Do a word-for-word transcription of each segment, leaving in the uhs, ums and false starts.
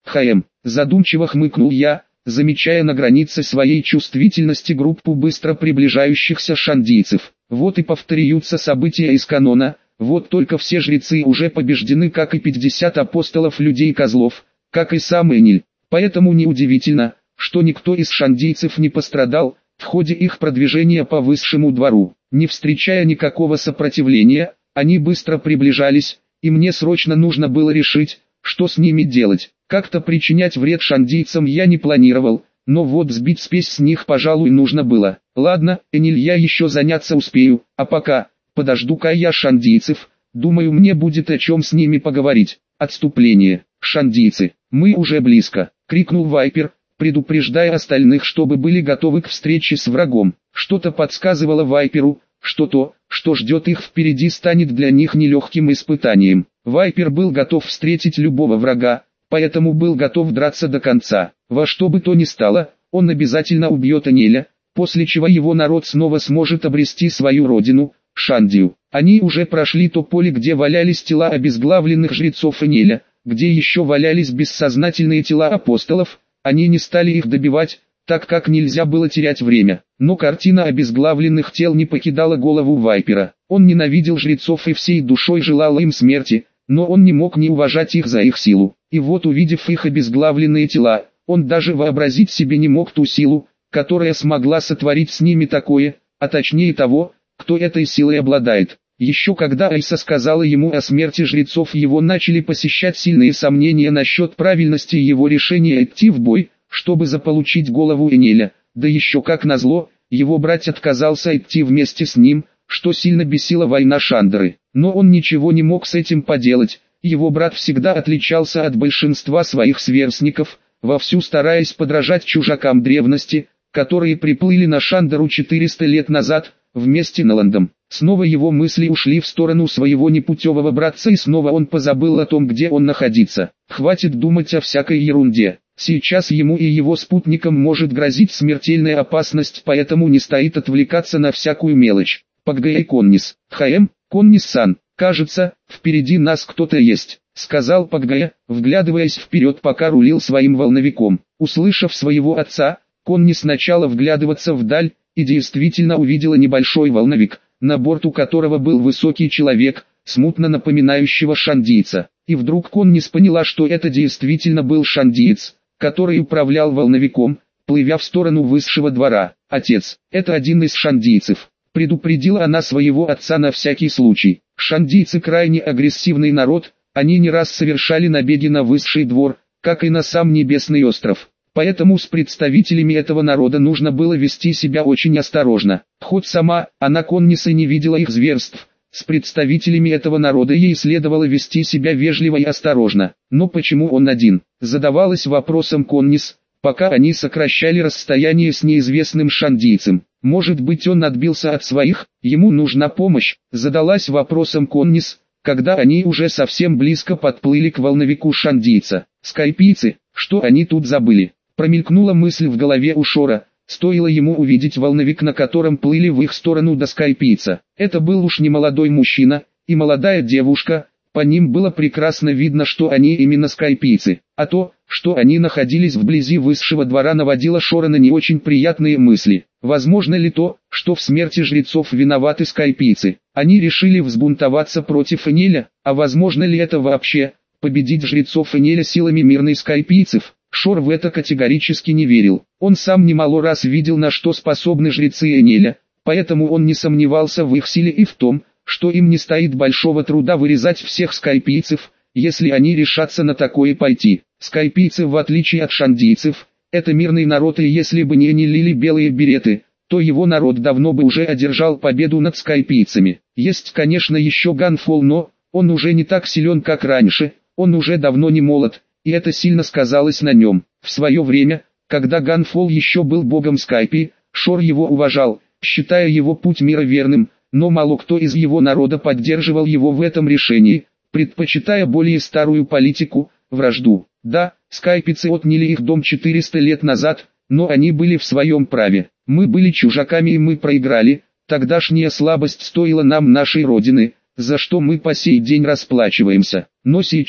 Хм, задумчиво хмыкнул я, замечая на границе своей чувствительности группу быстро приближающихся шандийцев. Вот и повторяются события из канона, вот только все жрецы уже побеждены, как и пятьдесят апостолов людей-козлов, как и сам Эниль. Поэтому неудивительно, что никто из шандийцев не пострадал в ходе их продвижения по высшему двору. Не встречая никакого сопротивления, они быстро приближались, и мне срочно нужно было решить, что с ними делать. Как-то причинять вред шандийцам я не планировал, но вот сбить спесь с них, пожалуй, нужно было. Ладно, Эниль, я еще заняться успею, а пока, подожду-ка я шандийцев, думаю, мне будет о чем с ними поговорить. Отступление. Шандийцы, мы уже близко, крикнул Вайпер, предупреждая остальных, чтобы были готовы к встрече с врагом. Что-то подсказывало Вайперу, что то, что ждет их впереди, станет для них нелегким испытанием. Вайпер был готов встретить любого врага, поэтому был готов драться до конца. Во что бы то ни стало, он обязательно убьет Энеля, после чего его народ снова сможет обрести свою родину, Шандию. Они уже прошли то поле, где валялись тела обезглавленных жрецов Энеля, где еще валялись бессознательные тела апостолов. Они не стали их добивать, так как нельзя было терять время. Но картина обезглавленных тел не покидала голову Вайпера. Он ненавидел жрецов и всей душой желал им смерти, но он не мог не уважать их за их силу. И вот, увидев их обезглавленные тела, он даже вообразить себе не мог ту силу, которая смогла сотворить с ними такое, а точнее того, кто этой силой обладает. Еще когда Айса сказала ему о смерти жрецов, его начали посещать сильные сомнения насчет правильности его решения идти в бой, чтобы заполучить голову Энеля. Да еще как назло, его брат отказался идти вместе с ним, что сильно бесила война Шандеры. Но он ничего не мог с этим поделать. Его брат всегда отличался от большинства своих сверстников, вовсю стараясь подражать чужакам древности, которые приплыли на Шандеру четыреста лет назад, вместе с Ноландом. Снова его мысли ушли в сторону своего непутевого братца, и снова он позабыл о том, где он находится. Хватит думать о всякой ерунде. Сейчас ему и его спутникам может грозить смертельная опасность, поэтому не стоит отвлекаться на всякую мелочь. Поггэй Коннис. Хм, Коннис-сан, кажется, впереди нас кто-то есть, сказал Поггэй, вглядываясь вперед, пока рулил своим волновиком. Услышав своего отца, Коннис начала вглядываться вдаль, и действительно увидела небольшой волновик, на борту которого был высокий человек, смутно напоминающего шандийца. И вдруг Коннис поняла, что это действительно был шандиец, который управлял волновиком, плывя в сторону высшего двора. «Отец, это один из шандийцев», — предупредила она своего отца на всякий случай. Шандийцы крайне агрессивный народ, они не раз совершали набеги на высший двор, как и на сам Небесный остров. Поэтому с представителями этого народа нужно было вести себя очень осторожно. Хоть сама, она Конниса не видела их зверств, с представителями этого народа ей следовало вести себя вежливо и осторожно. Но почему он один? Задавалась вопросом Коннис, пока они сокращали расстояние с неизвестным шандийцем. Может быть, он отбился от своих, ему нужна помощь? Задалась вопросом Коннис, когда они уже совсем близко подплыли к волновику шандийца. Скайпийцы, что они тут забыли? Промелькнула мысль в голове у Шора, стоило ему увидеть волновик, на котором плыли в их сторону до скайпийца. Это был уж не молодой мужчина, и молодая девушка, по ним было прекрасно видно, что они именно скайпийцы. А то, что они находились вблизи высшего двора, наводило Шора на не очень приятные мысли. Возможно ли то, что в смерти жрецов виноваты скайпийцы? Они решили взбунтоваться против Энеля, а возможно ли это вообще, победить жрецов Энеля силами мирных скайпийцев? Шор в это категорически не верил. Он сам немало раз видел, на что способны жрецы Энеля, поэтому он не сомневался в их силе и в том, что им не стоит большого труда вырезать всех скайпийцев, если они решатся на такое пойти. Скайпийцы, в отличие от шандийцев, это мирный народ, и если бы не Эниль или белые береты, то его народ давно бы уже одержал победу над скайпийцами. Есть, конечно, еще Ганфол, но он уже не так силен, как раньше, он уже давно не молод, и это сильно сказалось на нем. В свое время, когда Ганфол еще был богом Скайпи, Шор его уважал, считая его путь мира верным, но мало кто из его народа поддерживал его в этом решении, предпочитая более старую политику, вражду. Да, скайпицы отняли их дом четыреста лет назад, но они были в своем праве. Мы были чужаками и мы проиграли, тогдашняя слабость стоила нам нашей родины, за что мы по сей день расплачиваемся. Но сейчас,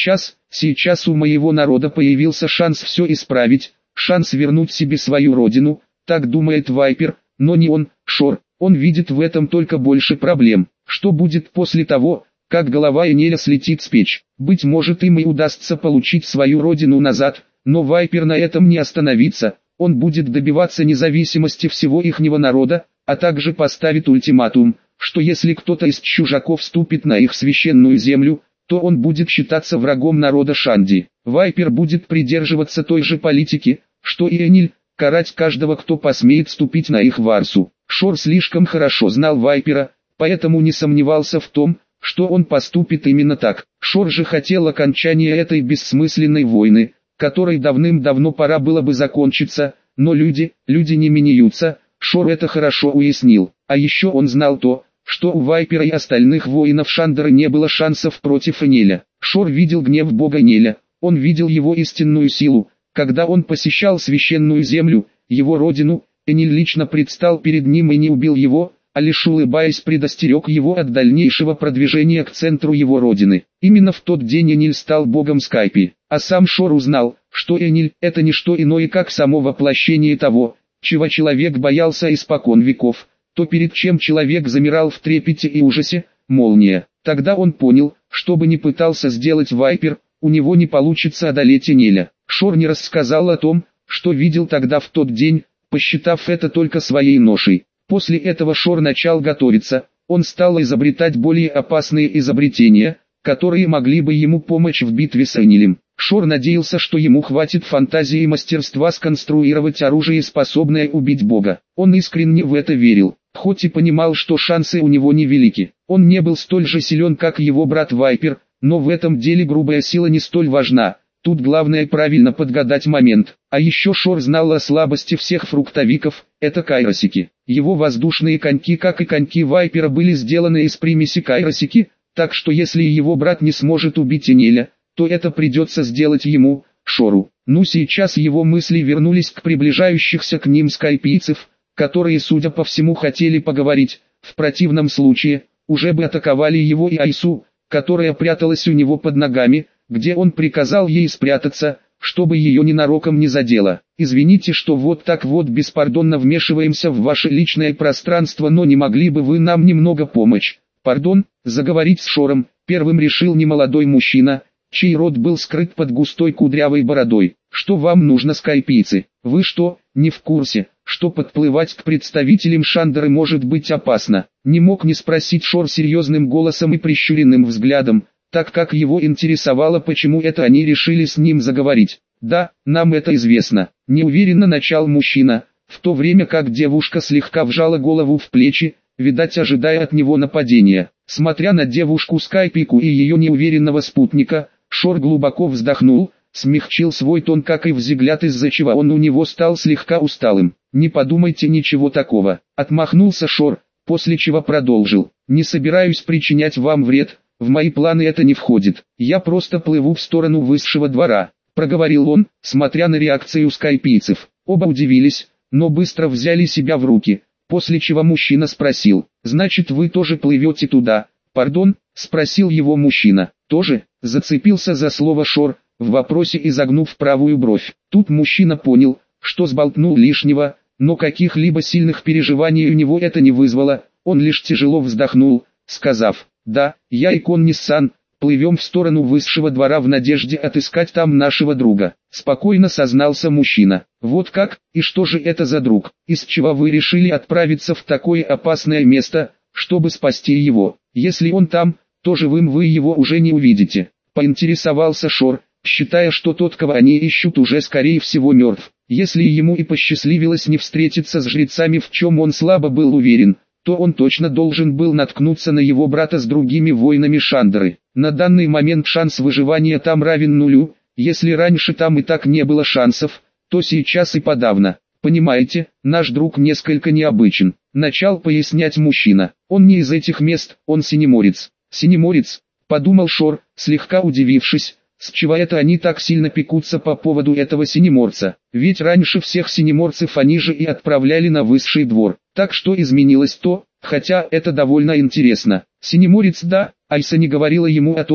Сейчас у моего народа появился шанс все исправить, шанс вернуть себе свою родину, так думает Вайпер, но не он, Шор. Он видит в этом только больше проблем. Что будет после того, как голова Энеля слетит с печь? Быть может, им и удастся получить свою родину назад, но Вайпер на этом не остановится. Он будет добиваться независимости всего ихнего народа, а также поставит ультиматум, что если кто-то из чужаков вступит на их священную землю, то он будет считаться врагом народа Шанди. Вайпер будет придерживаться той же политики, что и Эниль, карать каждого, кто посмеет ступить на их варсу. Шор слишком хорошо знал Вайпера, поэтому не сомневался в том, что он поступит именно так. Шор же хотел окончания этой бессмысленной войны, которой давным-давно пора было бы закончиться, но люди, люди не меняются, Шор это хорошо уяснил. А еще он знал то, что у Вайпера и остальных воинов Шандера не было шансов против Энеля. Шор видел гнев бога Энеля, он видел его истинную силу, когда он посещал священную землю, его родину. Эниль лично предстал перед ним и не убил его, а лишь улыбаясь предостерег его от дальнейшего продвижения к центру его родины. Именно в тот день Эниль стал богом Скайпи, а сам Шор узнал, что Эниль – это не что иное как само воплощение того, чего человек боялся испокон веков, то перед чем человек замирал в трепете и ужасе, молния. Тогда он понял, что бы ни пытался сделать Вайпер, у него не получится одолеть Энеля. Шор не рассказал о том, что видел тогда в тот день, посчитав это только своей ношей. После этого Шор начал готовиться, он стал изобретать более опасные изобретения, которые могли бы ему помочь в битве с Энилем. Шор надеялся, что ему хватит фантазии и мастерства сконструировать оружие, способное убить бога. Он искренне в это верил, хоть и понимал, что шансы у него невелики. Он не был столь же силен, как его брат Вайпер, но в этом деле грубая сила не столь важна. Тут главное правильно подгадать момент. А еще Шор знал о слабости всех фруктовиков, это кайросики. Его воздушные коньки, как и коньки Вайпера, были сделаны из примеси кайросики, так что если его брат не сможет убить Энеля, то это придется сделать ему, Шору. Ну сейчас его мысли вернулись к приближающихся к ним скайпийцев, которые, судя по всему, хотели поговорить. В противном случае, уже бы атаковали его и Айсу, которая пряталась у него под ногами, где он приказал ей спрятаться, чтобы ее ненароком не задело. Извините, что вот так вот беспардонно вмешиваемся в ваше личное пространство, но не могли бы вы нам немного помочь? Пардон, заговорить с Шором, первым решил немолодой мужчина, чей рот был скрыт под густой кудрявой бородой. Что вам нужно, скайпийцы? Вы что, не в курсе, что подплывать к представителям Шандера может быть опасно? Не мог не спросить Шор серьезным голосом и прищуренным взглядом, так как его интересовало, почему это они решили с ним заговорить. «Да, нам это известно», — неуверенно начал мужчина, в то время как девушка слегка вжала голову в плечи, видать ожидая от него нападения. Смотря на девушку Скайпику и ее неуверенного спутника, Шор глубоко вздохнул, смягчил свой тон, как и взгляд, из-за чего он у него стал слегка усталым. «Не подумайте ничего такого», — отмахнулся Шор, после чего продолжил. «Не собираюсь причинять вам вред. В мои планы это не входит, я просто плыву в сторону высшего двора», — проговорил он, смотря на реакцию скайпийцев. Оба удивились, но быстро взяли себя в руки, после чего мужчина спросил: «Значит, вы тоже плывете туда?» «Пардон?» — спросил его мужчина. «Тоже?» — зацепился за слово Шор, в вопросе изогнув правую бровь. Тут мужчина понял, что сболтнул лишнего, но каких-либо сильных переживаний у него это не вызвало, он лишь тяжело вздохнул, сказав: «Да, я и Коннис-сан, плывем в сторону высшего двора в надежде отыскать там нашего друга», — спокойно сознался мужчина. «Вот как? И что же это за друг? Из чего вы решили отправиться в такое опасное место, чтобы спасти его? Если он там, то живым вы его уже не увидите», — поинтересовался Шор, считая, что тот, кого они ищут, уже скорее всего мертв. Если ему и посчастливилось не встретиться с жрецами, в чем он слабо был уверен, то он точно должен был наткнуться на его брата с другими воинами Шандеры. На данный момент шанс выживания там равен нулю, если раньше там и так не было шансов, то сейчас и подавно. «Понимаете, наш друг несколько необычен», — начал пояснять мужчина. «Он не из этих мест, он синеморец». «Синеморец?» — подумал Шор, слегка удивившись, с чего это они так сильно пекутся по поводу этого синеморца. Ведь раньше всех синеморцев они же и отправляли на высший двор. Так что изменилось то, хотя это довольно интересно. Синеморец, да, Айса не говорила ему о том,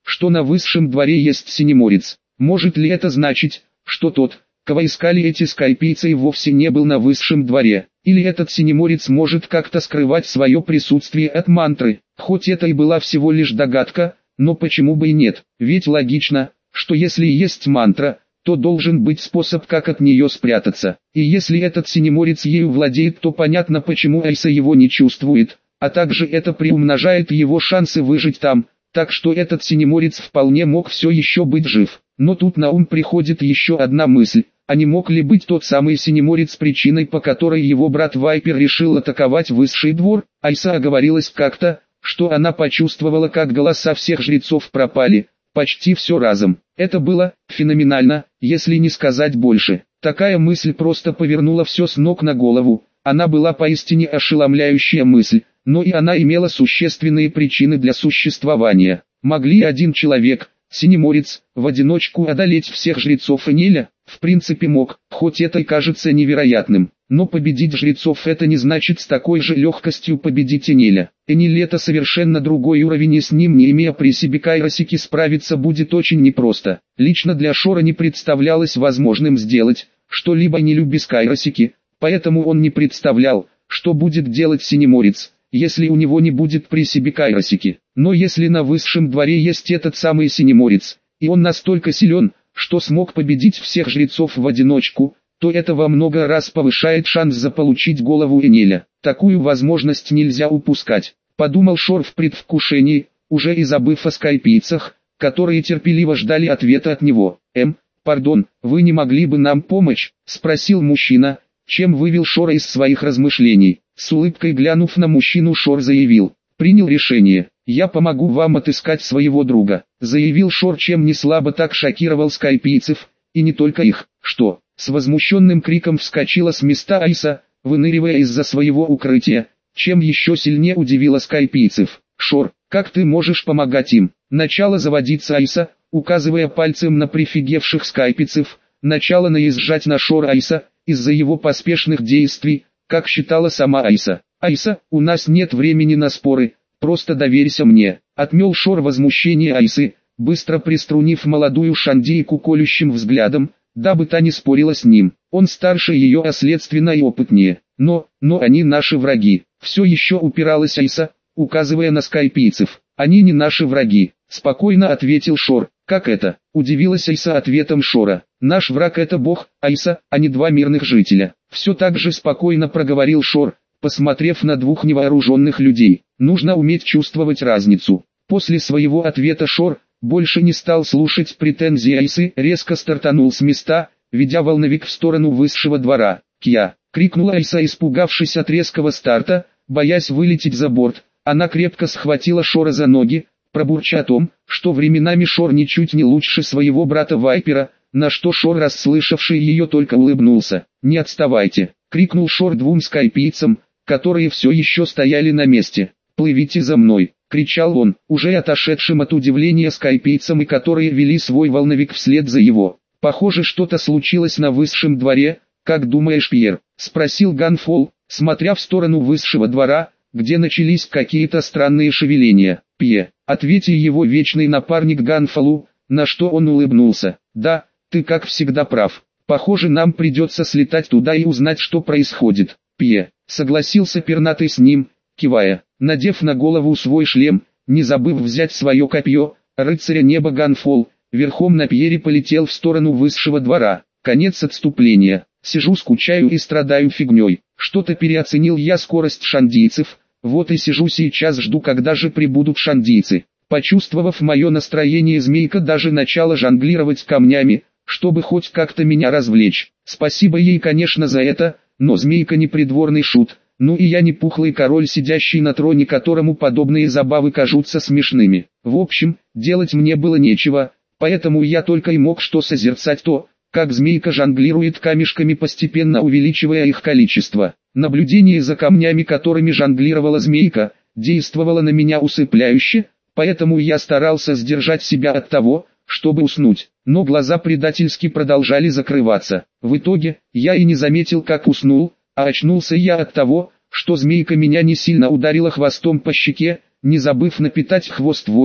что на высшем дворе есть синеморец. Может ли это значить, что тот, кого искали эти скайпийцы, и вовсе не был на высшем дворе? Или этот синеморец может как-то скрывать свое присутствие от мантры? Хоть это и была всего лишь догадка, но почему бы и нет? Ведь логично, что если есть мантра, то должен быть способ, как от нее спрятаться. И если этот синеморец ею владеет, то понятно, почему Айса его не чувствует, а также это приумножает его шансы выжить там, так что этот синеморец вполне мог все еще быть жив. Но тут на ум приходит еще одна мысль: а не мог ли быть тот самый синеморец причиной, по которой его брат Вайпер решил атаковать высший двор? Айса оговорилась как-то, что она почувствовала, как голоса всех жрецов пропали, почти все разом. Это было феноменально, если не сказать больше. Такая мысль просто повернула все с ног на голову. Она была поистине ошеломляющая мысль, но и она имела существенные причины для существования. Могли один человек, синеморец, в одиночку одолеть всех жрецов Энеля? В принципе мог, хоть это и кажется невероятным. Но победить жрецов — это не значит с такой же легкостью победить Энеля. Энель — это совершенно другой уровень, и с ним, не имея при себе Кайросики, справиться будет очень непросто. Лично для Шора не представлялось возможным сделать что-либо Энелю без Кайросики, поэтому он не представлял, что будет делать синеморец, если у него не будет при себе Кайросики. Но если на высшем дворе есть этот самый синеморец, и он настолько силен, что смог победить всех жрецов в одиночку, то это во много раз повышает шанс заполучить голову Энеля. Такую возможность нельзя упускать, подумал Шор в предвкушении, уже и забыв о скайпийцах, которые терпеливо ждали ответа от него. «Эм, пардон, вы не могли бы нам помочь?» — спросил мужчина, чем вывел Шора из своих размышлений. С улыбкой глянув на мужчину, Шор заявил: «Принял решение, я помогу вам отыскать своего друга», — заявил Шор, чем не слабо так шокировал скайпийцев, и не только их. «Что?» — с возмущенным криком вскочила с места Айса, выныривая из-за своего укрытия, чем еще сильнее удивила скайпийцев. «Шор, как ты можешь помогать им?» Начало заводиться Айса, указывая пальцем на прифигевших скайпийцев, начало наезжать на Шора Айса, из-за его поспешных действий, как считала сама Айса. «Айса, у нас нет времени на споры, просто доверься мне», — отмел Шор возмущение Айсы, быстро приструнив молодую шандейку колющим взглядом, дабы та не спорила с ним. Он старше ее, а следственно и опытнее. «Но, но они наши враги», — все еще упиралась Айса, указывая на скайпийцев. «Они не наши враги», — спокойно ответил Шор. «Как это?» — удивилась Айса ответом Шора. «Наш враг — это Бог, Айса, а не два мирных жителя». Все так же спокойно проговорил Шор, посмотрев на двух невооруженных людей. «Нужно уметь чувствовать разницу». После своего ответа Шор больше не стал слушать претензии Айсы, резко стартанул с места, ведя волновик в сторону высшего двора. «Кья!» — крикнула Айса, испугавшись от резкого старта, боясь вылететь за борт. Она крепко схватила Шора за ноги, пробурча о том, что временами Шор ничуть не лучше своего брата Вайпера, на что Шор, расслышавший ее, только улыбнулся. «Не отставайте!» — крикнул Шор двум скайпийцам, которые все еще стояли на месте. «Плывите за мной!» — кричал он, уже отошедшим от удивления скайпийцам, и которые вели свой волновик вслед за его. «Похоже, что-то случилось на высшем дворе, как думаешь, Пьер?» — спросил Ганфол, смотря в сторону высшего двора, где начались какие-то странные шевеления. «Пье», — ответил его вечный напарник Ганфолу, на что он улыбнулся. «Да, ты как всегда прав. Похоже, нам придется слетать туда и узнать, что происходит». «Пье», — согласился пернатый с ним, кивая. Надев на голову свой шлем, не забыв взять свое копье, рыцаря неба Ганфол, верхом на Пьере полетел в сторону высшего двора. Конец отступления. Сижу, скучаю и страдаю фигней. Что-то переоценил я скорость шандийцев, вот и сижу сейчас, жду, когда же прибудут шандийцы. Почувствовав мое настроение, змейка даже начала жонглировать камнями, чтобы хоть как-то меня развлечь. Спасибо ей, конечно, за это, но змейка не придворный шут. Ну и я не пухлый король, сидящий на троне, которому подобные забавы кажутся смешными. В общем, делать мне было нечего, поэтому я только и мог что созерцать то, как змейка жонглирует камешками, постепенно увеличивая их количество. Наблюдение за камнями, которыми жонглировала змейка, действовало на меня усыпляюще, поэтому я старался сдержать себя от того, чтобы уснуть. Но глаза предательски продолжали закрываться. В итоге, я и не заметил, как уснул, а очнулся я от того, что змейка меня не сильно ударила хвостом по щеке, не забыв напитать хвост волей,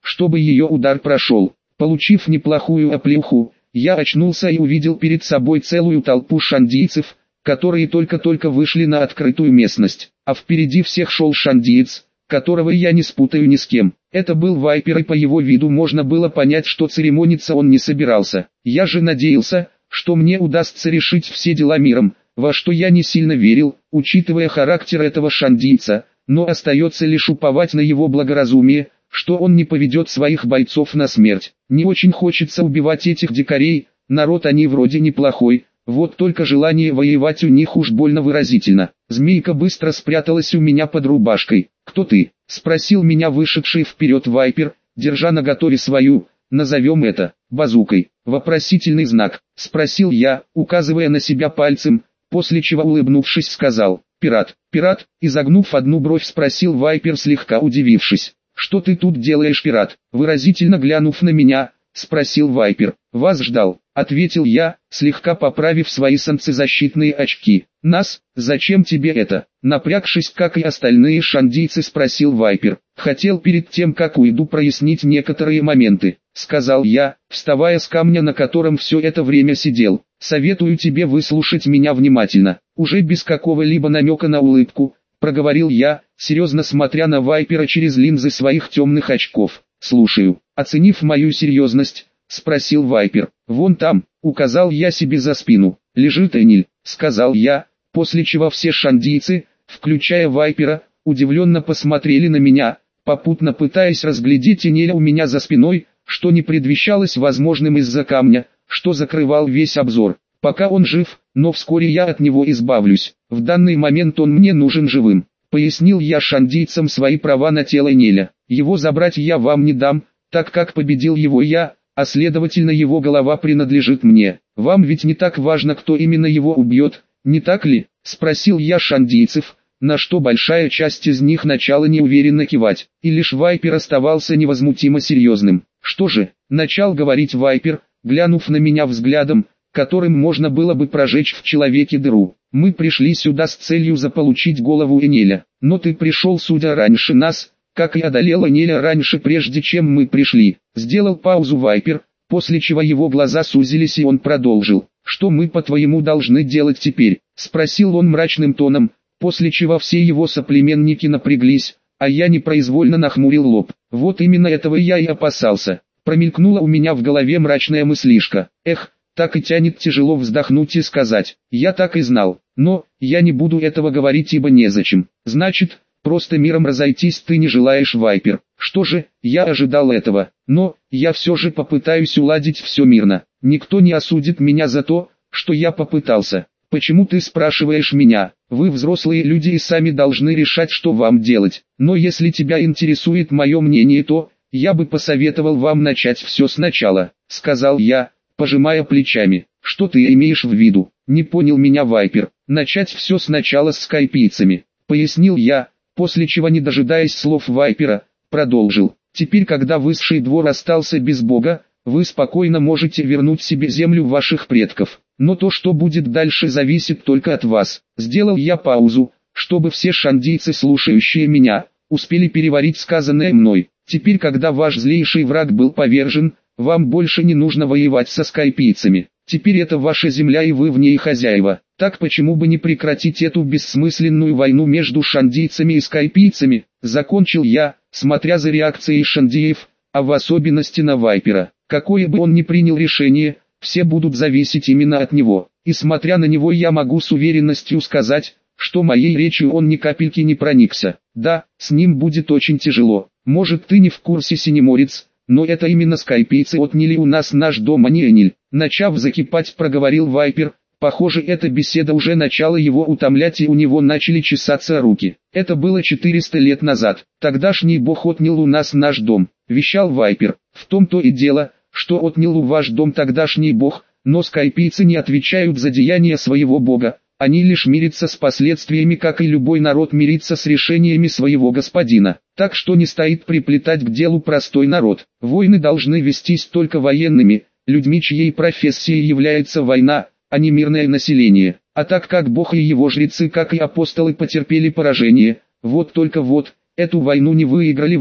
чтобы ее удар прошел. Получив неплохую оплеуху, я очнулся и увидел перед собой целую толпу шандийцев, которые только-только вышли на открытую местность, а впереди всех шел шандиец, которого я не спутаю ни с кем. Это был Вайпер, и по его виду можно было понять, что церемониться он не собирался. Я же надеялся, что мне удастся решить все дела миром, во что я не сильно верил, учитывая характер этого шандийца, но остается лишь уповать на его благоразумие, что он не поведет своих бойцов на смерть. Не очень хочется убивать этих дикарей, народ они вроде неплохой, вот только желание воевать у них уж больно выразительно. Змейка быстро спряталась у меня под рубашкой. «Кто ты?» — спросил меня вышедший вперед Вайпер, держа наготове свою, назовем это, базукой. «Вопросительный знак», — спросил я, указывая на себя пальцем, после чего, улыбнувшись, сказал: «Пират». «Пират?» — изогнув одну бровь, спросил Вайпер, слегка удивившись. «Что ты тут делаешь, пират?» Выразительно глянув на меня, спросил Вайпер. «Вас ждал», — ответил я, слегка поправив свои солнцезащитные очки. «Нас? Зачем тебе это?» Напрягшись, как и остальные шандийцы, спросил Вайпер. «Хотел перед тем, как уйду, прояснить некоторые моменты», — сказал я, вставая с камня, на котором все это время сидел. «Советую тебе выслушать меня внимательно». Уже без какого-либо намека на улыбку проговорил я, серьезно смотря на Вайпера через линзы своих темных очков. «Слушаю». Оценив мою серьезность, спросил Вайпер. «Вон там», — указал я себе за спину, — «лежит Эниль», — сказал я, после чего все шандийцы, включая Вайпера, удивленно посмотрели на меня, попутно пытаясь разглядеть Энеля у меня за спиной, что не предвещалось возможным из-за камня, что закрывал весь обзор. «Пока он жив, но вскоре я от него избавлюсь. В данный момент он мне нужен живым», — пояснил я шандийцам свои права на тело Энеля. «Его забрать я вам не дам, так как победил его я, а следовательно его голова принадлежит мне. Вам ведь не так важно, кто именно его убьет, не так ли?» — спросил я шандийцев, на что большая часть из них начала неуверенно кивать, и лишь Вайпер оставался невозмутимо серьезным. «Что же?» — начал говорить Вайпер, глянув на меня взглядом, которым можно было бы прожечь в человеке дыру. «Мы пришли сюда с целью заполучить голову Энеля, но ты пришел сюда раньше нас, как и одолел Энеля раньше, прежде чем мы пришли». Сделал паузу Вайпер, после чего его глаза сузились, и он продолжил. «Что мы, по-твоему, должны делать теперь?» — спросил он мрачным тоном, после чего все его соплеменники напряглись, а я непроизвольно нахмурил лоб. «Вот именно этого я и опасался». Промелькнула у меня в голове мрачная мыслишка. Эх, так и тянет тяжело вздохнуть и сказать: «Я так и знал». Но я не буду этого говорить, ибо незачем. «Значит, просто миром разойтись ты не желаешь, Вайпер?» Что же, я ожидал этого, но я все же попытаюсь уладить все мирно. Никто не осудит меня за то, что я попытался. «Почему ты спрашиваешь меня? Вы взрослые люди и сами должны решать, что вам делать. Но если тебя интересует мое мнение, то я бы посоветовал вам начать все сначала», — сказал я, пожимая плечами. «Что ты имеешь в виду?» — не понял меня Вайпер. «Начать все сначала с скайпийцами», — пояснил я, после чего, не дожидаясь слов Вайпера, продолжил. «Теперь, когда высший двор остался без бога, вы спокойно можете вернуть себе землю ваших предков. Но то, что будет дальше, зависит только от вас». Сделал я паузу, чтобы все шандийцы, слушающие меня, успели переварить сказанное мной. «Теперь, когда ваш злейший враг был повержен, вам больше не нужно воевать со скайпийцами. Теперь это ваша земля, и вы в ней хозяева. Так почему бы не прекратить эту бессмысленную войну между шандийцами и скайпийцами?» Закончил я, смотря за реакцией шандиев, а в особенности на Вайпера. Какое бы он ни принял решение, все будут зависеть именно от него. И смотря на него, я могу с уверенностью сказать, что моей речью он ни капельки не проникся. Да, с ним будет очень тяжело. Может, ты не в курсе, Синеморец, но это именно скайпийцы отняли у нас наш дом, а не Эниль. Начав закипать, проговорил Вайпер. Похоже, эта беседа уже начала его утомлять, и у него начали чесаться руки. «Это было четыреста лет назад. Тогдашний бог отнял у нас наш дом», — вещал Вайпер. «В том-то и дело, что отнял у ваш дом тогдашний бог, но скайпийцы не отвечают за деяния своего бога. Они лишь мирятся с последствиями, как и любой народ мирится с решениями своего господина. Так что не стоит приплетать к делу простой народ. Войны должны вестись только военными, людьми, чьей профессией является война, а не мирное население. А так как Бог и его жрецы, как и апостолы, потерпели поражение, вот только вот, эту войну не выиграли вы,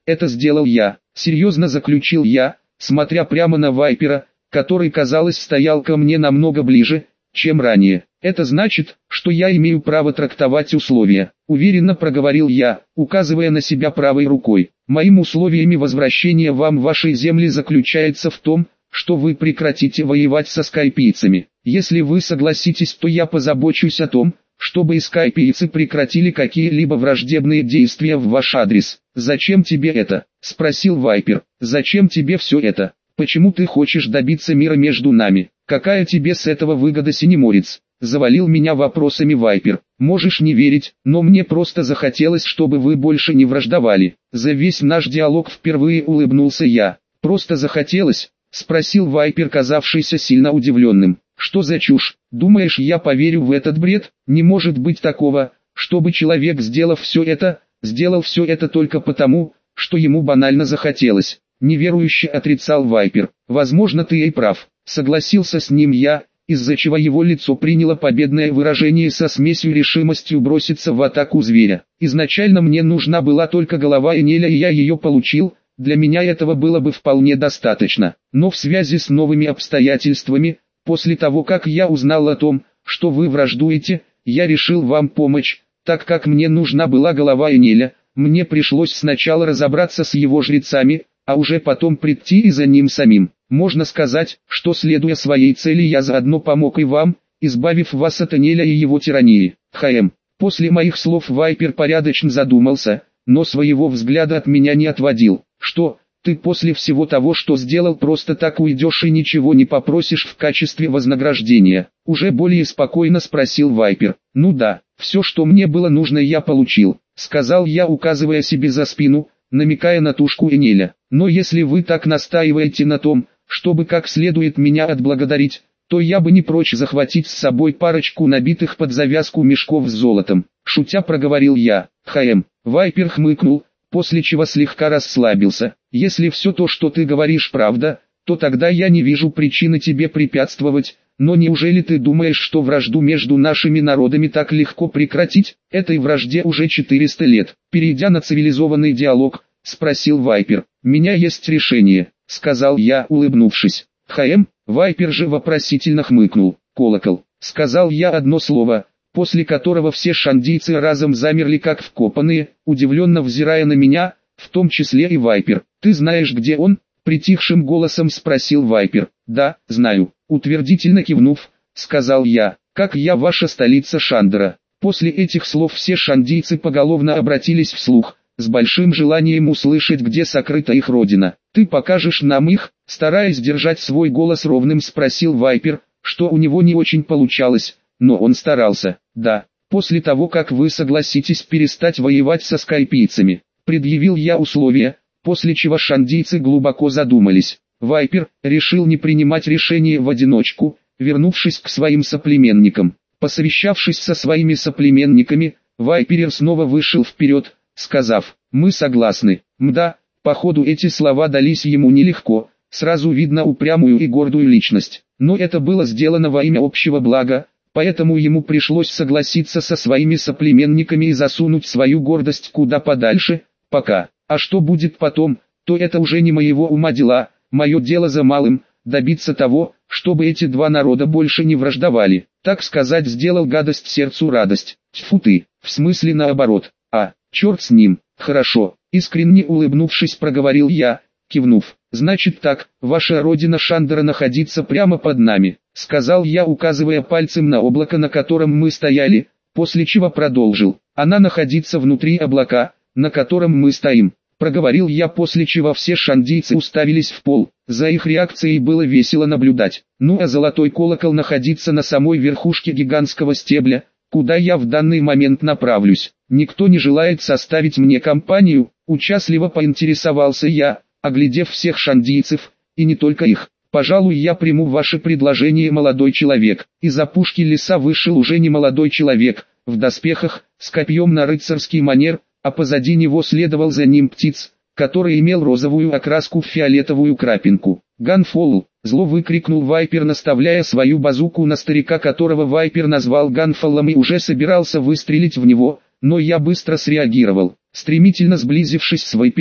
это сделал я, серьезно заключил я, смотря прямо на Вайпера, который, казалось, стоял ко мне намного ближе, чем ранее. Это значит, что я имею право трактовать условия, уверенно проговорил я, указывая на себя правой рукой. Моими условиями возвращения вам в ваши земли заключается в том, что вы прекратите воевать со скайпийцами. Если вы согласитесь, то я позабочусь о том, чтобы и скайпийцы прекратили какие-либо враждебные действия в ваш адрес. «Зачем тебе это?» – спросил Вайпер. «Зачем тебе все это? Почему ты хочешь добиться мира между нами? Какая тебе с этого выгода, синеморец?» Завалил меня вопросами Вайпер. «Можешь не верить, но мне просто захотелось, чтобы вы больше не враждовали». За весь наш диалог впервые улыбнулся я. «Просто захотелось?» – спросил Вайпер, казавшийся сильно удивленным. «Что за чушь? Думаешь, я поверю в этот бред? Не может быть такого, чтобы человек, сделав все это, сделал все это только потому, что ему банально захотелось». Неверующе отрицал Вайпер. «Возможно, ты и прав», — согласился с ним я, из-за чего его лицо приняло победное выражение со смесью решимостью броситься в атаку зверя. «Изначально мне нужна была только голова Энеля, и я ее получил, для меня этого было бы вполне достаточно. Но в связи с новыми обстоятельствами, после того как я узнал о том, что вы враждуете, я решил вам помочь, так как мне нужна была голова Энеля, мне пришлось сначала разобраться с его жрецами, а уже потом прийти и за ним самим. Можно сказать, что следуя своей цели я заодно помог и вам, избавив вас от Энеля и его тирании. Хм. После моих слов Вайпер порядочно задумался, но своего взгляда от меня не отводил. «Что, ты после всего того, что сделал, просто так уйдешь и ничего не попросишь в качестве вознаграждения?» Уже более спокойно спросил Вайпер. «Ну да, все, что мне было нужно, я получил», сказал я, указывая себе за спину, намекая на тушку Энеля. «Но если вы так настаиваете на том, чтобы как следует меня отблагодарить, то я бы не прочь захватить с собой парочку набитых под завязку мешков с золотом», шутя проговорил я. «Хм». Вайпер хмыкнул, после чего слегка расслабился. «Если все то, что ты говоришь, правда, то тогда я не вижу причины тебе препятствовать, но неужели ты думаешь, что вражду между нашими народами так легко прекратить? Этой вражде уже четыреста лет». Перейдя на цивилизованный диалог, спросил Вайпер. «У меня есть решение», — сказал я, улыбнувшись. «Хм». Вайпер же вопросительно хмыкнул. «Колокол», — сказал я одно слово, после которого все шандийцы разом замерли как вкопанные, удивленно взирая на меня, в том числе и Вайпер. «Ты знаешь, где он?» — притихшим голосом спросил Вайпер. «Да, знаю», — утвердительно кивнув, сказал я. «Как я, ваша столица Шандера». После этих слов все шандийцы поголовно обратились вслух, с большим желанием услышать, где сокрыта их родина. «Ты покажешь нам их?» — стараясь держать свой голос ровным, спросил Вайпер, что у него не очень получалось, но он старался. «Да, после того как вы согласитесь перестать воевать со скайпийцами», предъявил я условия, после чего шандийцы глубоко задумались. Вайпер решил не принимать решение в одиночку, вернувшись к своим соплеменникам. Посовещавшись со своими соплеменниками, Вайпер снова вышел вперед, сказав: «Мы согласны». Мда, походу эти слова дались ему нелегко, сразу видно упрямую и гордую личность. Но это было сделано во имя общего блага, поэтому ему пришлось согласиться со своими соплеменниками и засунуть свою гордость куда подальше, пока. А что будет потом, то это уже не моего ума дела, мое дело за малым, добиться того, чтобы эти два народа больше не враждовали. Так сказать, сделал гадость сердцу радость. Тьфу ты, в смысле наоборот. А, черт с ним, хорошо, искренне улыбнувшись проговорил я, кивнув. «Значит так, ваша родина Шандера находится прямо под нами», сказал я, указывая пальцем на облако, на котором мы стояли, после чего продолжил. «Она находится внутри облака, на котором мы стоим», проговорил я, после чего все шандийцы уставились в пол. За их реакцией было весело наблюдать. «Ну а золотой колокол находится на самой верхушке гигантского стебля, куда я в данный момент направлюсь. Никто не желает составить мне компанию?» Участливо поинтересовался я, оглядев всех шандийцев, и не только их. «Пожалуй, я приму ваше предложение, молодой человек». Из опушки леса вышел уже не молодой человек, в доспехах, с копьем на рыцарский манер, а позади него следовал за ним птиц, который имел розовую окраску в фиолетовую крапинку. «Ганфол!» — зло выкрикнул Вайпер, наставляя свою базуку на старика, которого Вайпер назвал Ганфолом, и уже собирался выстрелить в него, но я быстро среагировал. Стремительно сблизившись с Вайпером,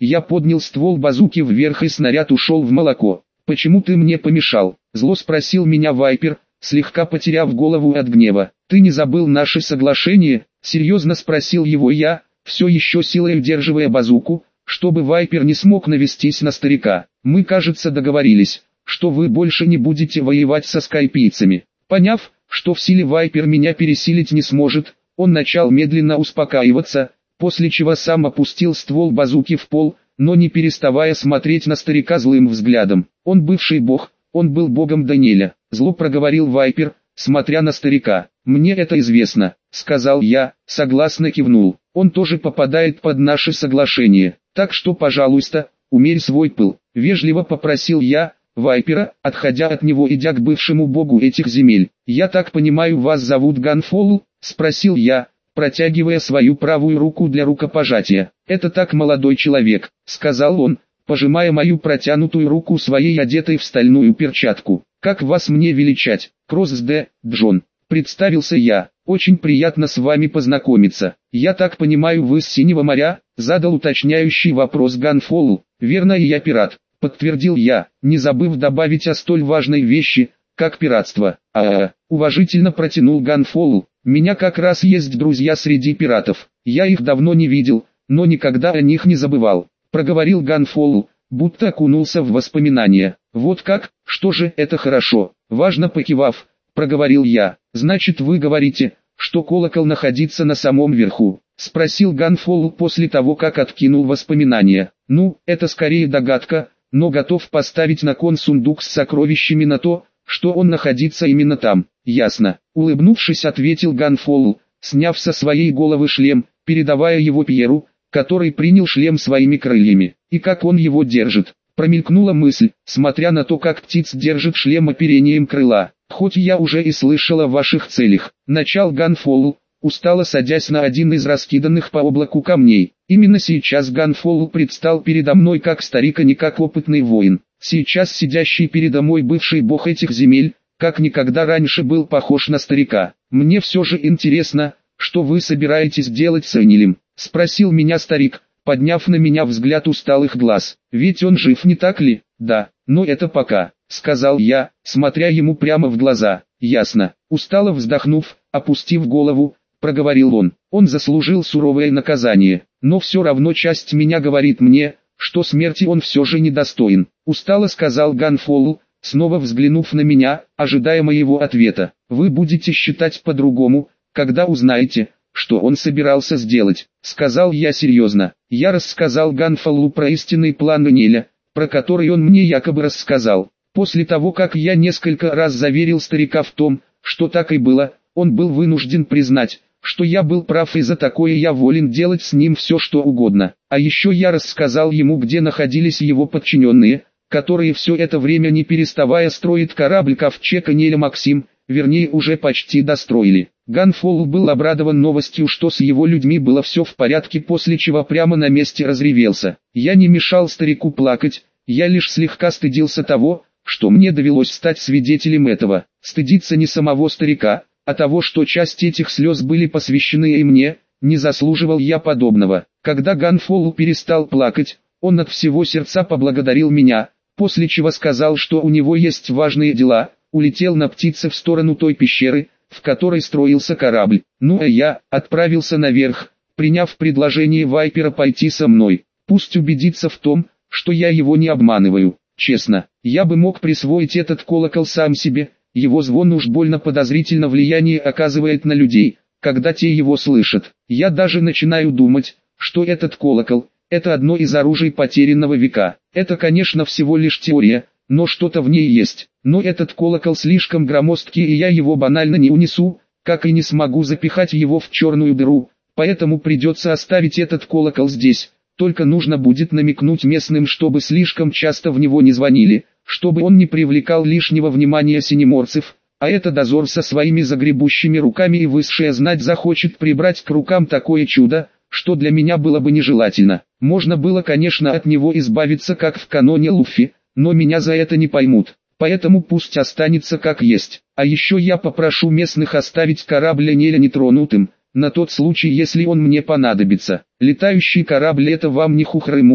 Я поднял ствол базуки вверх, и снаряд ушел в молоко. «Почему ты мне помешал?» — зло спросил меня Вайпер, слегка потеряв голову от гнева. «Ты не забыл наше соглашение?» — серьезно спросил его я, все еще силой удерживая базуку, чтобы Вайпер не смог навестись на старика. «Мы, кажется, договорились, что вы больше не будете воевать со скайпийцами». Поняв, что в силе Вайпер меня пересилить не сможет, он начал медленно успокаиваться, после чего сам опустил ствол базуки в пол, но не переставая смотреть на старика злым взглядом. «Он бывший бог, он был богом Даниэля», — зло проговорил Вайпер, смотря на старика. «Мне это известно», — сказал я, согласно кивнул. «Он тоже попадает под наше соглашение, так что, пожалуйста, умерь свой пыл», — вежливо попросил я Вайпера, отходя от него, идя к бывшему богу этих земель. «Я так понимаю, вас зовут Ганфолл?» — спросил я, протягивая свою правую руку для рукопожатия. «Это так, молодой человек», — сказал он, пожимая мою протянутую руку своей, одетой в стальную перчатку. «Как вас мне величать?» «Кросс Д. Джон», — представился я. «Очень приятно с вами познакомиться. Я так понимаю, вы с Синего моря?» — задал уточняющий вопрос Ганфолл. «Верно, и я пират», — подтвердил я, не забыв добавить о столь важной вещи, как пиратство. «А-а-а», — уважительно протянул Ганфолл. «Меня как раз есть друзья среди пиратов. Я их давно не видел, но никогда о них не забывал», — проговорил Ганфолл, будто окунулся в воспоминания. «Вот как? Что же, это хорошо», — важно покивав, проговорил я. «Значит, вы говорите, что колокол находится на самом верху?» — спросил Ганфолл после того, как откинул воспоминания. «Ну, это скорее догадка, но готов поставить на кон сундук с сокровищами на то, что он находится именно там». «Ясно», — улыбнувшись, ответил Ганфолл, сняв со своей головы шлем, передавая его Пьеру, который принял шлем своими крыльями. «И как он его держит?» — промелькнула мысль, смотря на то, как птиц держит шлем оперением крыла. «Хоть я уже и слышал о ваших целях», — начал Ганфолл, устало садясь на один из раскиданных по облаку камней. Именно сейчас Ганфолл предстал передо мной как старик, а не как опытный воин. Сейчас сидящий передо мной бывший бог этих земель, как никогда раньше, был похож на старика. «Мне все же интересно, что вы собираетесь делать с Энилем?» — спросил меня старик, подняв на меня взгляд усталых глаз. «Ведь он жив, не так ли?» «Да, но это пока», — сказал я, смотря ему прямо в глаза. «Ясно». Устало вздохнув, опустив голову, проговорил он. «Он заслужил суровое наказание, но все равно часть меня говорит мне, что смерти он все же недостоин», — устало сказал Ганфолл, снова взглянув на меня, ожидая моего ответа. «Вы будете считать по-другому, когда узнаете, что он собирался сделать», — сказал я серьезно. Я рассказал Ганфоллу про истинный план Энеля, про который он мне якобы рассказал. После того, как я несколько раз заверил старика в том, что так и было, он был вынужден признать, что я был прав, и за такое я волен делать с ним все что угодно. А еще я рассказал ему, где находились его подчиненные, которые все это время не переставая строят корабль «Ковчег Энеля Максим», вернее уже почти достроили. Ганфолл был обрадован новостью, что с его людьми было все в порядке, после чего прямо на месте разревелся. Я не мешал старику плакать, я лишь слегка стыдился того, что мне довелось стать свидетелем этого. Стыдиться не самого старика, а того, что часть этих слез были посвящены и мне, не заслуживал я подобного. Когда Ганфолл перестал плакать, он от всего сердца поблагодарил меня, после чего сказал, что у него есть важные дела, улетел на птице в сторону той пещеры, в которой строился корабль. Ну а я отправился наверх, приняв предложение Вайпера пойти со мной. Пусть убедится в том, что я его не обманываю. Честно, я бы мог присвоить этот колокол сам себе, его звон уж больно подозрительно влияние оказывает на людей, когда те его слышат. Я даже начинаю думать, что этот колокол – это одно из оружий потерянного века. Это, конечно, всего лишь теория, но что-то в ней есть. Но этот колокол слишком громоздкий, и я его банально не унесу, как и не смогу запихать его в черную дыру, поэтому придется оставить этот колокол здесь. Только нужно будет намекнуть местным, чтобы слишком часто в него не звонили, чтобы он не привлекал лишнего внимания синеморцев, а это дозор со своими загребущими руками, и высшая знать захочет прибрать к рукам такое чудо, что для меня было бы нежелательно. Можно было, конечно, от него избавиться, как в каноне Луффи, но меня за это не поймут, поэтому пусть останется как есть. А еще я попрошу местных оставить корабль Энеля нетронутым, на тот случай, если он мне понадобится. Летающий корабль — это вам не хухры-мухры.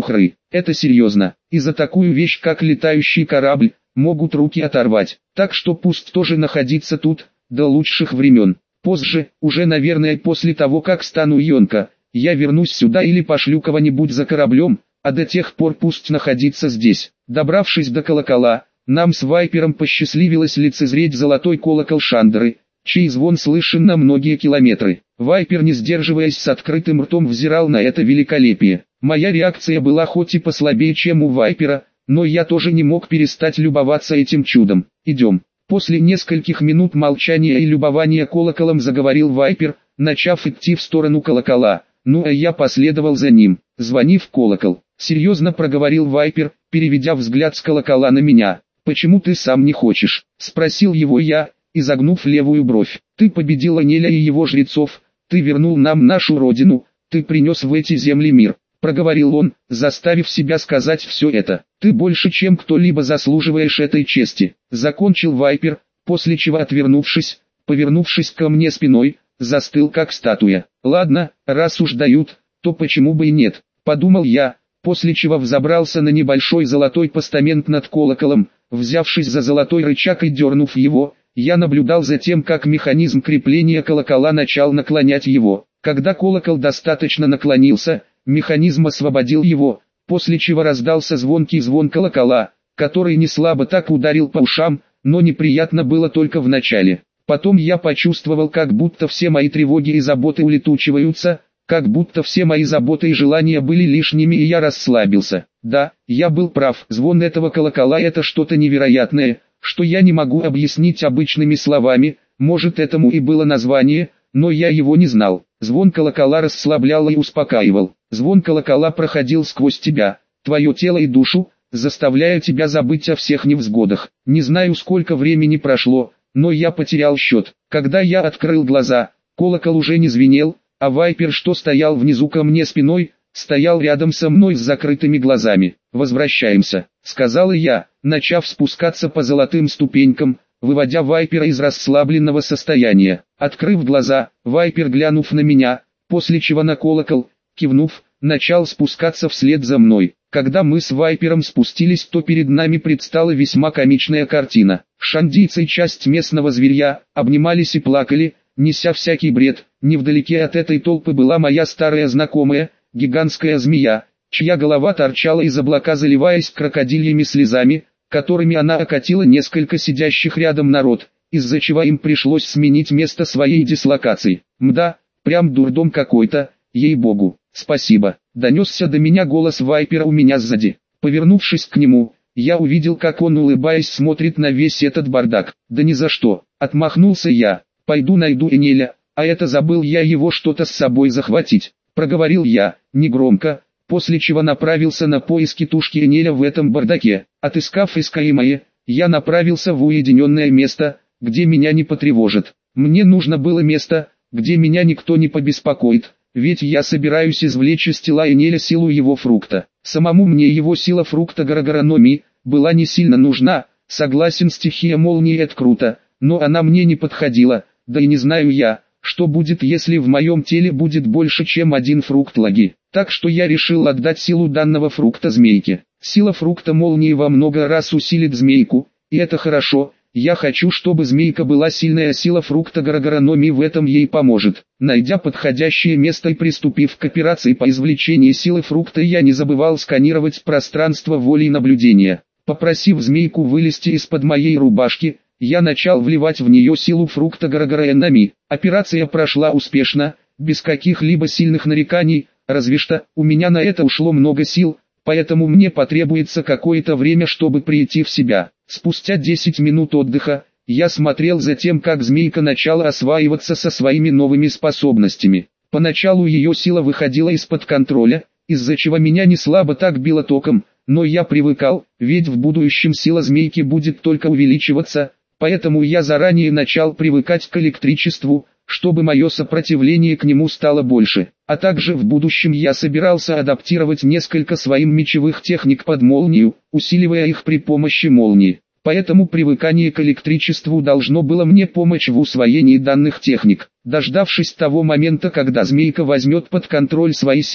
Это серьезно, и за такую вещь как летающий корабль, могут руки оторвать, так что пусть тоже находиться тут, до лучших времен. Позже, уже наверное после того как стану Йонка, я вернусь сюда или пошлю кого-нибудь за кораблем, а до тех пор пусть находиться здесь. Добравшись до колокола, нам с Вайпером посчастливилось лицезреть золотой колокол Шандры, чей звон слышен на многие километры. Вайпер, не сдерживаясь, с открытым ртом взирал на это великолепие. Моя реакция была хоть и послабее, чем у Вайпера, но я тоже не мог перестать любоваться этим чудом. «Идем». После нескольких минут молчания и любования колоколом заговорил Вайпер, начав идти в сторону колокола. Ну а я последовал за ним. «Звони в колокол», — серьезно проговорил Вайпер, переведя взгляд с колокола на меня. «Почему ты сам не хочешь?» — спросил его я, изогнув левую бровь. «Ты победил Анеля и его жрецов, ты вернул нам нашу родину, ты принес в эти земли мир», — проговорил он, заставив себя сказать все это. «Ты больше чем кто-либо заслуживаешь этой чести», — закончил Вайпер, после чего, отвернувшись, повернувшись ко мне спиной, застыл как статуя. «Ладно, раз уж дают, то почему бы и нет», — подумал я, после чего взобрался на небольшой золотой постамент над колоколом. Взявшись за золотой рычаг и дернув его, я наблюдал за тем, как механизм крепления колокола начал наклонять его. Когда колокол достаточно наклонился, механизм освободил его, после чего раздался звонкий звон колокола, который не слабо так ударил по ушам, но неприятно было только в начале. Потом я почувствовал, как будто все мои тревоги и заботы улетучиваются, как будто все мои заботы и желания были лишними, и я расслабился. Да, я был прав, звон этого колокола — это что-то невероятное, что я не могу объяснить обычными словами, может этому и было название, но я его не знал. Звон колокола расслаблял и успокаивал. Звон колокола проходил сквозь тебя, твое тело и душу, заставляя тебя забыть о всех невзгодах. Не знаю, сколько времени прошло, но я потерял счет. Когда я открыл глаза, колокол уже не звенел, а Вайпер, что стоял внизу ко мне спиной, стоял рядом со мной с закрытыми глазами. «Возвращаемся», — сказал я, начав спускаться по золотым ступенькам, выводя Вайпера из расслабленного состояния. Открыв глаза, Вайпер, глянув на меня, после чего на колокол, кивнув, начал спускаться вслед за мной. Когда мы с Вайпером спустились, то перед нами предстала весьма комичная картина. Шандийцы, часть местного зверья, обнимались и плакали, неся всякий бред. Невдалеке от этой толпы была моя старая знакомая, гигантская змея, чья голова торчала из облака, заливаясь крокодильями слезами, которыми она окатила несколько сидящих рядом народ, из-за чего им пришлось сменить место своей дислокации. Мда, прям дурдом какой-то, ей-богу. «Спасибо», — донесся до меня голос Вайпера у меня сзади. Повернувшись к нему, я увидел, как он, улыбаясь, смотрит на весь этот бардак. «Да ни за что», — отмахнулся я. «Пойду найду Энеля, а это забыл я его что-то с собой захватить», — проговорил я, негромко, после чего направился на поиски тушки Энеля в этом бардаке. Отыскав искаемое, я направился в уединенное место, где меня не потревожит. Мне нужно было место, где меня никто не побеспокоит, ведь я собираюсь извлечь из тела Энеля силу его фрукта. Самому мне его сила фрукта Гарагара-но-Ми была не сильно нужна, согласен, стихия молнии — это круто, но она мне не подходила, да и не знаю я, что будет, если в моем теле будет больше, чем один фрукт лаги. Так что я решил отдать силу данного фрукта змейке. Сила фрукта молнии во много раз усилит змейку, и это хорошо. Я хочу, чтобы змейка была сильная, сила фрукта Гарагара-но-Ми в этом ей поможет. Найдя подходящее место и приступив к операции по извлечению силы фрукта, я не забывал сканировать пространство волей наблюдения. Попросив змейку вылезти из-под моей рубашки, я начал вливать в нее силу фрукта Гарагара-но-Ми. Операция прошла успешно, без каких-либо сильных нареканий, разве что у меня на это ушло много сил, поэтому мне потребуется какое-то время, чтобы прийти в себя. Спустя десять минут отдыха, я смотрел за тем, как змейка начала осваиваться со своими новыми способностями. Поначалу ее сила выходила из-под контроля, из-за чего меня не слабо так било током, но я привыкал, ведь в будущем сила змейки будет только увеличиваться, поэтому я заранее начал привыкать к электричеству, чтобы мое сопротивление к нему стало больше. А также в будущем я собирался адаптировать несколько своим мечевых техник под молнию, усиливая их при помощи молнии. Поэтому привыкание к электричеству должно было мне помочь в усвоении данных техник. Дождавшись того момента, когда змейка возьмет под контроль свои силы,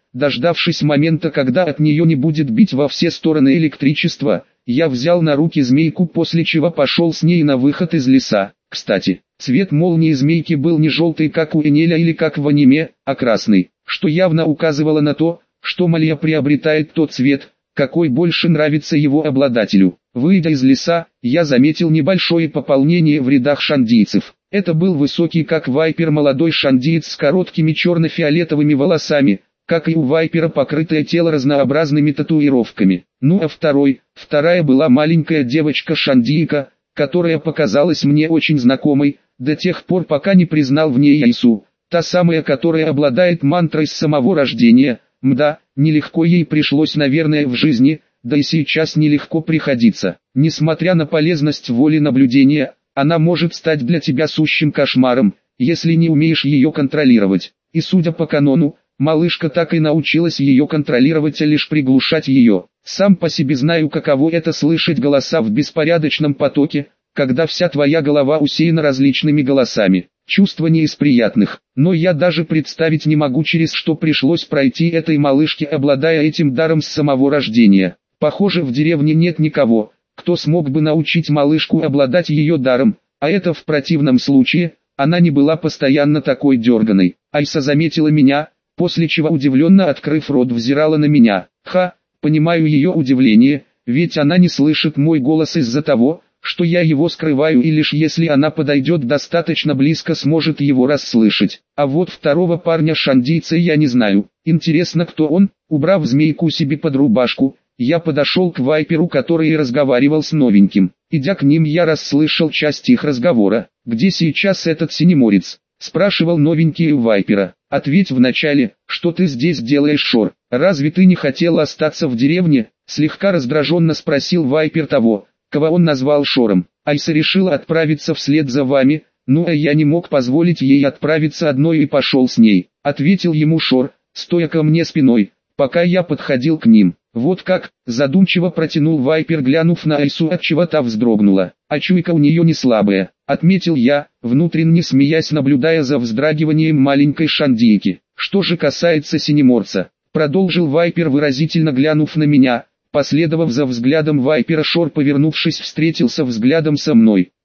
Дождавшись момента, когда от нее не будет бить во все стороны электричество, я взял на руки змейку, после чего пошел с ней на выход из леса. Кстати, цвет молнии змейки был не желтый, как у Энеля или как в аниме, а красный, что явно указывало на то, что Малия приобретает тот цвет, какой больше нравится его обладателю. Выйдя из леса, я заметил небольшое пополнение в рядах шандийцев. Это был высокий как вайпер молодой шандиец с короткими черно-фиолетовыми волосами, как и у вайпера покрытое тело разнообразными татуировками. Ну а второй, вторая была маленькая девочка-шандийка, которая показалась мне очень знакомой, до тех пор пока не признал в ней Айсу, та самая, которая обладает мантрой с самого рождения. Мда, нелегко ей пришлось, наверное, в жизни, да и сейчас нелегко приходится. Несмотря на полезность воли наблюдения, она может стать для тебя сущим кошмаром, если не умеешь ее контролировать. И судя по канону, малышка так и научилась ее контролировать, а лишь приглушать ее. Сам по себе знаю, каково это слышать голоса в беспорядочном потоке, когда вся твоя голова усеяна различными голосами. Чувство не из приятных, но я даже представить не могу, через что пришлось пройти этой малышке, обладая этим даром с самого рождения. Похоже, в деревне нет никого, кто смог бы научить малышку обладать ее даром, а это в противном случае, она не была постоянно такой дерганой. Айса заметила меня, после чего удивленно открыв рот взирала на меня. Ха, понимаю ее удивление, ведь она не слышит мой голос из-за того, что я его скрываю, и лишь если она подойдет достаточно близко, сможет его расслышать. А вот второго парня-шандийца я не знаю. Интересно, кто он? Убрав змейку себе под рубашку, я подошел к вайперу, который разговаривал с новеньким. Идя к ним, я расслышал часть их разговора. «Где сейчас этот синеморец?» — спрашивал новенький у вайпера. «Ответь вначале, что ты здесь делаешь, Шор? Разве ты не хотел остаться в деревне?» — слегка раздраженно спросил вайпер того, кого он назвал Шором. Айса решила отправиться вслед за вами, ну а я не мог позволить ей отправиться одной и пошел с ней, ответил ему Шор, стоя ко мне спиной, пока я подходил к ним. Вот как, задумчиво протянул вайпер, глянув на Айсу, отчего та вздрогнула. А чуйка у нее не слабая, отметил я, внутренне смеясь, наблюдая за вздрагиванием маленькой шандийки. Что же касается синеморца, продолжил вайпер, выразительно глянув на меня. Последовав за взглядом вайпера, Шор, повернувшись, встретился взглядом со мной.